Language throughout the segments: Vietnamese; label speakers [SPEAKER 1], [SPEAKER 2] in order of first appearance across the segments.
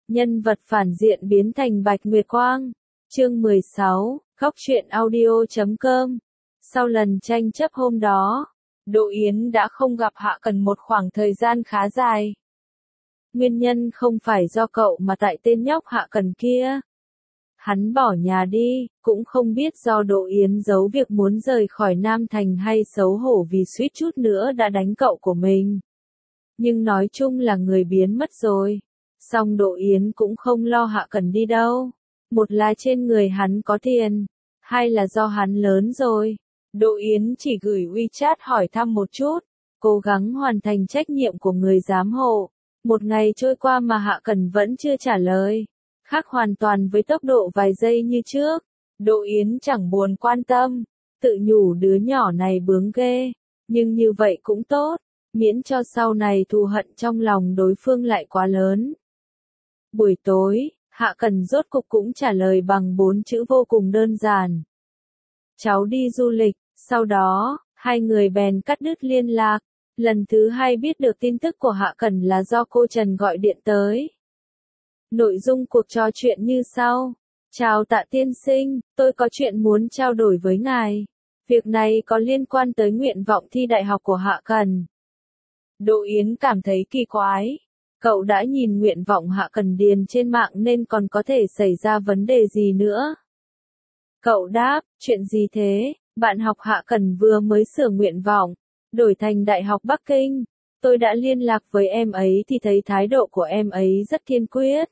[SPEAKER 1] Nhân vật phản diện biến thành Bạch Nguyệt Quang. Chương 16, Góc truyện audio.com. Sau lần tranh chấp hôm đó, Đỗ Yến đã không gặp Hạ Cần một khoảng thời gian khá dài. Nguyên nhân không phải do cậu mà tại tên nhóc Hạ Cần kia. Hắn bỏ nhà đi, cũng không biết do Đỗ Yến giấu việc muốn rời khỏi Nam Thành hay xấu hổ vì suýt chút nữa đã đánh cậu của mình. Nhưng nói chung là người biến mất rồi. Song Đỗ Yến cũng không lo Hạ Cần đi đâu. Một là trên người hắn có tiền, hai là do hắn lớn rồi. Đỗ Yến chỉ gửi WeChat hỏi thăm một chút, cố gắng hoàn thành trách nhiệm của người giám hộ. Một ngày trôi qua mà Hạ Cần vẫn chưa trả lời. Khác hoàn toàn với tốc độ vài giây như trước. Đỗ Yến chẳng buồn quan tâm, tự nhủ đứa nhỏ này bướng ghê. Nhưng như vậy cũng tốt, miễn cho sau này thù hận trong lòng đối phương lại quá lớn. Buổi tối, Hạ Cần rốt cục cũng trả lời bằng 4 chữ vô cùng đơn giản. Cháu đi du lịch, sau đó, hai người bèn cắt đứt liên lạc. Lần thứ hai biết được tin tức của Hạ Cần là do cô Trần gọi điện tới. Nội dung cuộc trò chuyện như sau. Chào Tạ tiên sinh, tôi có chuyện muốn trao đổi với ngài. Việc này có liên quan tới nguyện vọng thi đại học của Hạ Cần. Đỗ Yến cảm thấy kỳ quái. Cậu đã nhìn nguyện vọng Hạ Cần điền trên mạng nên còn có thể xảy ra vấn đề gì nữa. Cậu đáp, chuyện gì thế? Bạn học Hạ Cần vừa mới sửa nguyện vọng, đổi thành Đại học Bắc Kinh. Tôi đã liên lạc với em ấy thì thấy thái độ của em ấy rất kiên quyết.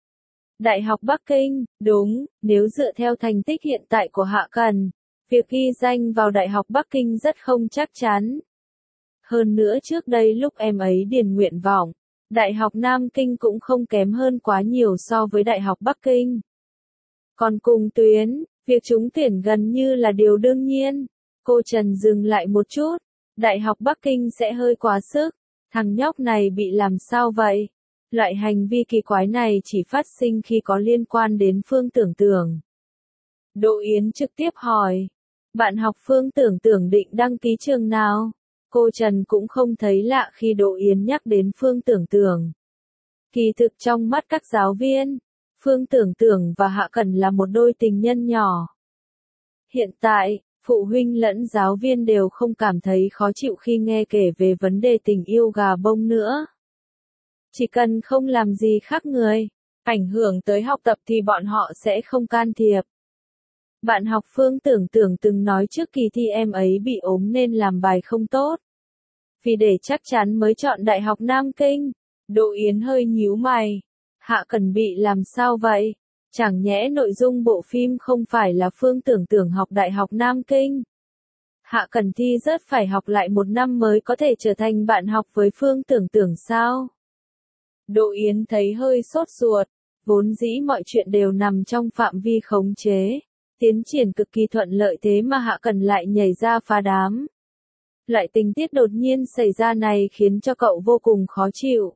[SPEAKER 1] Đại học Bắc Kinh, đúng, nếu dựa theo thành tích hiện tại của Hạ Cần, việc ghi danh vào Đại học Bắc Kinh rất không chắc chắn. Hơn nữa trước đây lúc em ấy điền nguyện vọng, Đại học Nam Kinh cũng không kém hơn quá nhiều so với Đại học Bắc Kinh. Còn cùng tuyến, việc trúng tuyển gần như là điều đương nhiên. Cô Trần dừng lại một chút, Đại học Bắc Kinh sẽ hơi quá sức, thằng nhóc này bị làm sao vậy? Loại hành vi kỳ quái này chỉ phát sinh khi có liên quan đến Phương Tưởng Tưởng. Đỗ Yến trực tiếp hỏi, bạn học Phương Tưởng Tưởng định đăng ký trường nào? Cô Trần cũng không thấy lạ khi Đỗ Yến nhắc đến Phương Tưởng Tưởng. Kỳ thực trong mắt các giáo viên, Phương Tưởng Tưởng và Hạ Cần là một đôi tình nhân nhỏ. Hiện tại, phụ huynh lẫn giáo viên đều không cảm thấy khó chịu khi nghe kể về vấn đề tình yêu gà bông nữa. Chỉ cần không làm gì khác người, ảnh hưởng tới học tập thì bọn họ sẽ không can thiệp. Bạn học Phương Tưởng Tưởng từng nói trước kỳ thi em ấy bị ốm nên làm bài không tốt. Vì để chắc chắn mới chọn Đại học Nam Kinh. Đỗ Yến hơi nhíu mày. Hạ Cần bị làm sao vậy? Chẳng nhẽ nội dung bộ phim không phải là Phương Tưởng Tưởng học Đại học Nam Kinh. Hạ Cần thi rớt phải học lại một năm mới có thể trở thành bạn học với Phương Tưởng Tưởng sao? Đỗ Yến thấy hơi sốt ruột. Vốn dĩ mọi chuyện đều nằm trong phạm vi khống chế. Tiến triển cực kỳ thuận lợi thế mà Hạ Cần lại nhảy ra phá đám. Loại tình tiết đột nhiên xảy ra này khiến cho cậu vô cùng khó chịu.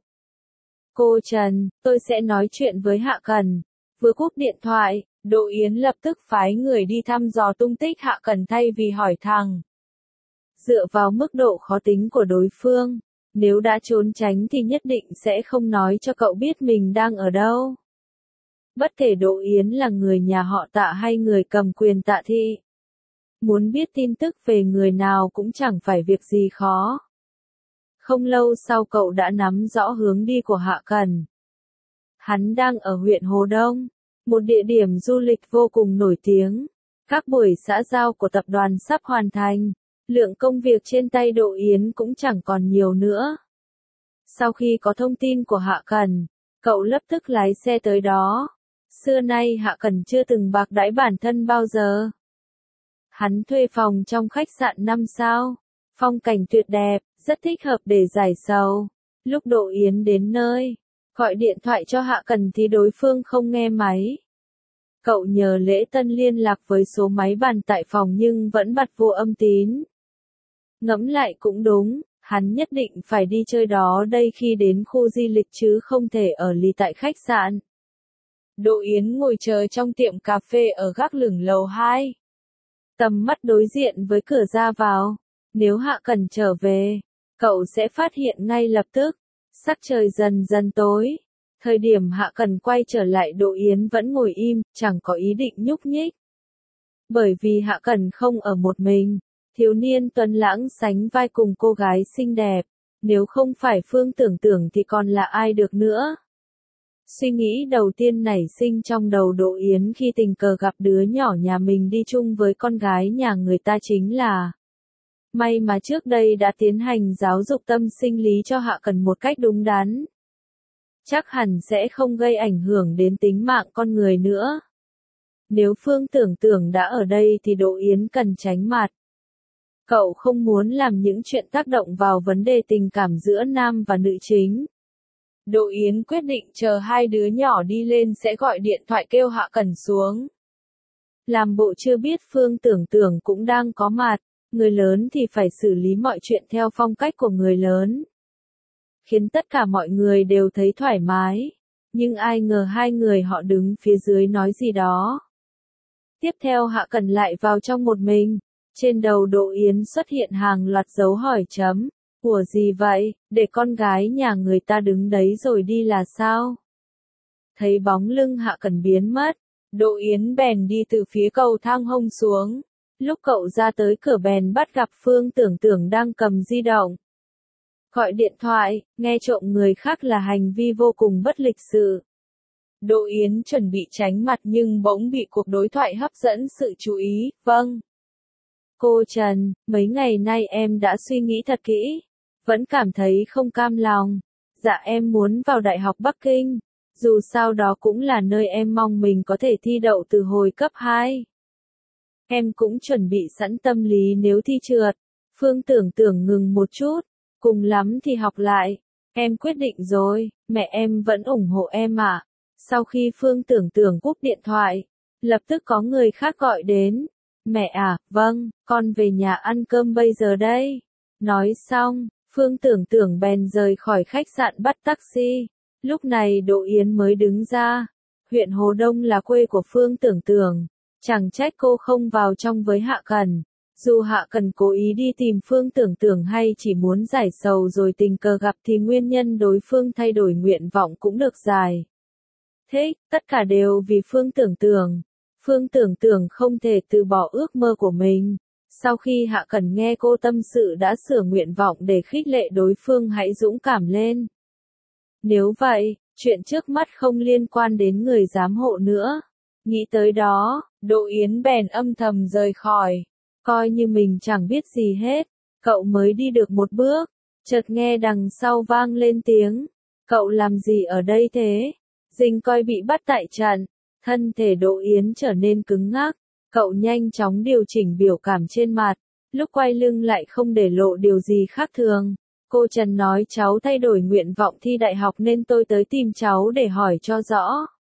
[SPEAKER 1] Cô Trần, tôi sẽ nói chuyện với Hạ Cần. Vừa cúp điện thoại, Đỗ Yến lập tức phái người đi thăm dò tung tích Hạ Cần thay vì hỏi thẳng. Dựa vào mức độ khó tính của đối phương, nếu đã trốn tránh thì nhất định sẽ không nói cho cậu biết mình đang ở đâu. Bất kể Đỗ Yến là người nhà họ Tạ hay người cầm quyền Tạ thị. Muốn biết tin tức về người nào cũng chẳng phải việc gì khó. Không lâu sau cậu đã nắm rõ hướng đi của Hạ Cần. Hắn đang ở huyện Hồ Đông, một địa điểm du lịch vô cùng nổi tiếng. Các buổi xã giao của tập đoàn sắp hoàn thành, lượng công việc trên tay Đỗ Yến cũng chẳng còn nhiều nữa. Sau khi có thông tin của Hạ Cần, cậu lập tức lái xe tới đó. Xưa nay Hạ Cần chưa từng bạc đãi bản thân bao giờ. Hắn thuê phòng trong khách sạn 5 sao, phong cảnh tuyệt đẹp, rất thích hợp để giải sầu. Lúc Đỗ Yến đến nơi, gọi điện thoại cho Hạ Cần thì đối phương không nghe máy. Cậu nhờ Lễ Tân liên lạc với số máy bàn tại phòng nhưng vẫn bật vô âm tín. Ngẫm lại cũng đúng, hắn nhất định phải đi chơi đó đây khi đến khu di lịch chứ không thể ở lì tại khách sạn. Đỗ Yến ngồi chờ trong tiệm cà phê ở gác lửng lầu 2. Tầm mắt đối diện với cửa ra vào. Nếu Hạ Cần trở về, cậu sẽ phát hiện ngay lập tức. Sắc trời dần dần tối. Thời điểm Hạ Cần quay trở lại Đỗ Yến vẫn ngồi im, chẳng có ý định nhúc nhích. Bởi vì Hạ Cần không ở một mình, thiếu niên tuấn lãng sánh vai cùng cô gái xinh đẹp, nếu không phải Phương Tưởng Tưởng thì còn là ai được nữa. Suy nghĩ đầu tiên nảy sinh trong đầu Đỗ Yến khi tình cờ gặp đứa nhỏ nhà mình đi chung với con gái nhà người ta chính là may mà trước đây đã tiến hành giáo dục tâm sinh lý cho Hạ Cần một cách đúng đắn. Chắc hẳn sẽ không gây ảnh hưởng đến tính mạng con người nữa. Nếu Phương Tưởng Tưởng đã ở đây thì Đỗ Yến cần tránh mặt. Cậu không muốn làm những chuyện tác động vào vấn đề tình cảm giữa nam và nữ chính. Đỗ Yến quyết định chờ hai đứa nhỏ đi lên sẽ gọi điện thoại kêu Hạ Cần xuống. Làm bộ chưa biết Phương Tưởng Tưởng cũng đang có mặt, người lớn thì phải xử lý mọi chuyện theo phong cách của người lớn. Khiến tất cả mọi người đều thấy thoải mái, nhưng ai ngờ hai người họ đứng phía dưới nói gì đó. Tiếp theo Hạ Cần lại vào trong một mình, trên đầu Đỗ Yến xuất hiện hàng loạt dấu hỏi chấm. Ủa gì vậy, để con gái nhà người ta đứng đấy rồi đi là sao? Thấy bóng lưng Hạ Cần biến mất, Đỗ Yến bèn đi từ phía cầu thang hông xuống. Lúc cậu ra tới cửa bèn bắt gặp Phương Tưởng Tưởng đang cầm di động. Gọi điện thoại, nghe trộm người khác là hành vi vô cùng bất lịch sự. Đỗ Yến chuẩn bị tránh mặt nhưng bỗng bị cuộc đối thoại hấp dẫn sự chú ý. Vâng. Cô Trần, mấy ngày nay em đã suy nghĩ thật kỹ. Vẫn cảm thấy không cam lòng. Dạ em muốn vào Đại học Bắc Kinh. Dù sao đó cũng là nơi em mong mình có thể thi đậu từ hồi cấp 2. Em cũng chuẩn bị sẵn tâm lý nếu thi trượt. Phương Tưởng Tưởng ngừng một chút. Cùng lắm thì học lại. Em quyết định rồi, mẹ em vẫn ủng hộ em ạ. Sau khi Phương Tưởng Tưởng cúp điện thoại, lập tức có người khác gọi đến. Mẹ à, vâng, con về nhà ăn cơm bây giờ đây. Nói xong, Phương Tưởng Tưởng bèn rời khỏi khách sạn bắt taxi. Lúc này Đỗ Yến mới đứng ra. Huyện Hồ Đông là quê của Phương Tưởng Tưởng. Chẳng trách cô không vào trong với Hạ Cần. Dù Hạ Cần cố ý đi tìm Phương Tưởng Tưởng hay chỉ muốn giải sầu rồi tình cờ gặp thì nguyên nhân đối phương thay đổi nguyện vọng cũng được giải thích, tất cả đều vì Phương Tưởng Tưởng. Phương Tưởng Tưởng không thể từ bỏ ước mơ của mình. Sau khi Hạ Cần nghe cô tâm sự đã sửa nguyện vọng để khích lệ đối phương hãy dũng cảm lên. Nếu vậy, chuyện trước mắt không liên quan đến người giám hộ nữa. Nghĩ tới đó, Đỗ Yến bèn âm thầm rời khỏi. Coi như mình chẳng biết gì hết. Cậu mới đi được một bước, chợt nghe đằng sau vang lên tiếng. Cậu làm gì ở đây thế? Dình coi bị bắt tại trận. Thân thể Đỗ Yến trở nên cứng ngắc. Cậu nhanh chóng điều chỉnh biểu cảm trên mặt. Lúc quay lưng lại không để lộ điều gì khác thường. Cô Trần nói cháu thay đổi nguyện vọng thi đại học nên tôi tới tìm cháu để hỏi cho rõ.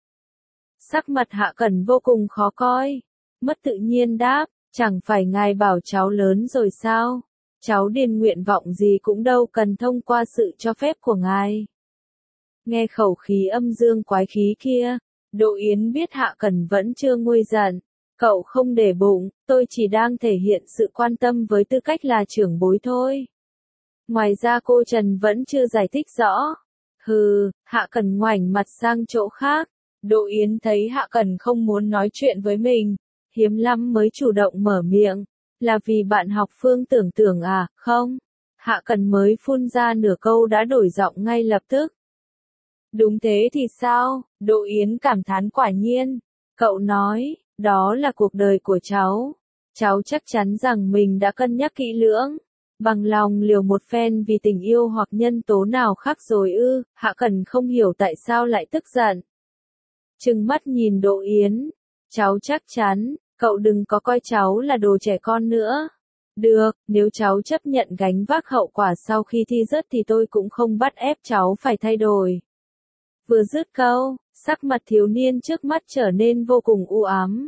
[SPEAKER 1] Sắc mặt Hạ Cần vô cùng khó coi. Mất tự nhiên đáp, chẳng phải ngài bảo cháu lớn rồi sao? Cháu điền nguyện vọng gì cũng đâu cần thông qua sự cho phép của ngài. Nghe khẩu khí âm dương quái khí kia, Đỗ Yến biết Hạ Cần vẫn chưa nguôi giận. Cậu không để bụng, tôi chỉ đang thể hiện sự quan tâm với tư cách là trưởng bối thôi. Ngoài ra cô Trần vẫn chưa giải thích rõ. Hừ, Hạ Cần ngoảnh mặt sang chỗ khác. Đỗ Yến thấy Hạ Cần không muốn nói chuyện với mình. Hiếm lắm mới chủ động mở miệng. Là vì bạn học Phương Tưởng Tưởng à, không? Hạ Cần mới phun ra nửa câu đã đổi giọng ngay lập tức. Đúng thế thì sao? Đỗ Yến cảm thán quả nhiên. Cậu nói, đó là cuộc đời của cháu. Cháu chắc chắn rằng mình đã cân nhắc kỹ lưỡng. Bằng lòng liều một phen vì tình yêu hoặc nhân tố nào khác rồi ư? Hạ Cần không hiểu tại sao lại tức giận. Trừng mắt nhìn Đỗ Yến. Cháu chắc chắn, cậu đừng có coi cháu là đồ trẻ con nữa. Được, nếu cháu chấp nhận gánh vác hậu quả sau khi thi rớt thì tôi cũng không bắt ép cháu phải thay đổi. Vừa dứt câu, sắc mặt thiếu niên trước mắt trở nên vô cùng u ám.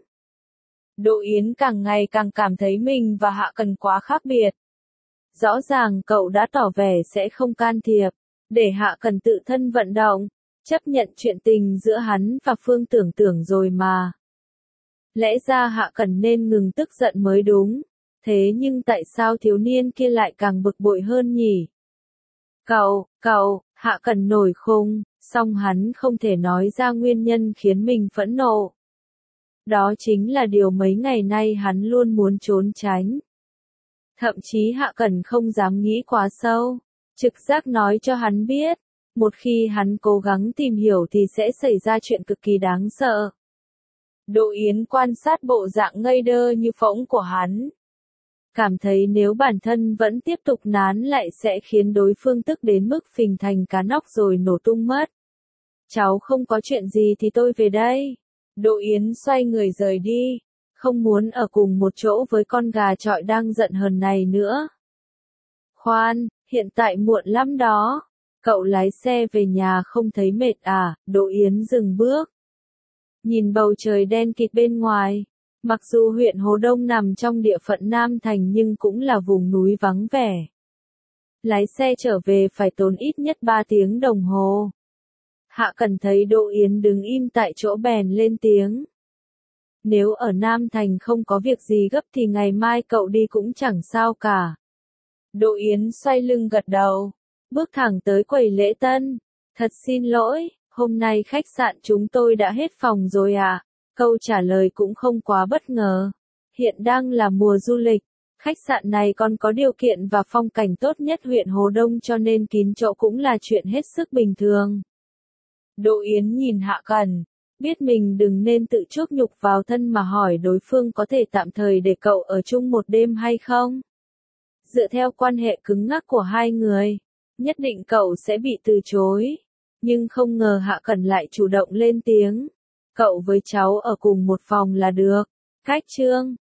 [SPEAKER 1] Đỗ Yến càng ngày càng cảm thấy mình và Hạ Cần quá khác biệt. Rõ ràng cậu đã tỏ vẻ sẽ không can thiệp, để Hạ Cần tự thân vận động, chấp nhận chuyện tình giữa hắn và Phương Tưởng Tưởng rồi mà. Lẽ ra Hạ Cần nên ngừng tức giận mới đúng, thế nhưng tại sao thiếu niên kia lại càng bực bội hơn nhỉ? Cậu, Hạ Cần nổi khùng, Song hắn không thể nói ra nguyên nhân khiến mình phẫn nộ. Đó chính là điều mấy ngày nay hắn luôn muốn trốn tránh. Thậm chí Hạ Cẩn không dám nghĩ quá sâu. Trực giác nói cho hắn biết, một khi hắn cố gắng tìm hiểu thì sẽ xảy ra chuyện cực kỳ đáng sợ. Đỗ Yến quan sát bộ dạng ngây đơ như phỗng của hắn. Cảm thấy nếu bản thân vẫn tiếp tục nán lại sẽ khiến đối phương tức đến mức phình thành cá nóc rồi nổ tung mất. Cháu không có chuyện gì thì tôi về đây. Đỗ Yến xoay người rời đi, không muốn ở cùng một chỗ với con gà chọi đang giận hờn này nữa. Khoan, hiện tại muộn lắm đó. Cậu lái xe về nhà không thấy mệt à? Đỗ Yến dừng bước. Nhìn bầu trời đen kịt bên ngoài. Mặc dù huyện Hồ Đông nằm trong địa phận Nam Thành nhưng cũng là vùng núi vắng vẻ. Lái xe trở về phải tốn ít nhất 3 tiếng đồng hồ. Hạ Cẩn thấy Đỗ Yến đứng im tại chỗ bèn lên tiếng. Nếu ở Nam Thành không có việc gì gấp thì ngày mai cậu đi cũng chẳng sao cả. Đỗ Yến xoay lưng gật đầu, bước thẳng tới quầy lễ tân. Thật xin lỗi, hôm nay khách sạn chúng tôi đã hết phòng rồi à? Câu trả lời cũng không quá bất ngờ. Hiện đang là mùa du lịch, khách sạn này còn có điều kiện và phong cảnh tốt nhất huyện Hồ Đông cho nên kín chỗ cũng là chuyện hết sức bình thường. Đỗ Yến nhìn Hạ Cẩn, biết mình đừng nên tự chuốc nhục vào thân mà hỏi đối phương có thể tạm thời để cậu ở chung một đêm hay không. Dựa theo quan hệ cứng ngắc của hai người, nhất định cậu sẽ bị từ chối. Nhưng không ngờ Hạ Cẩn lại chủ động lên tiếng. Cậu với cháu ở cùng một phòng là được. Cách chương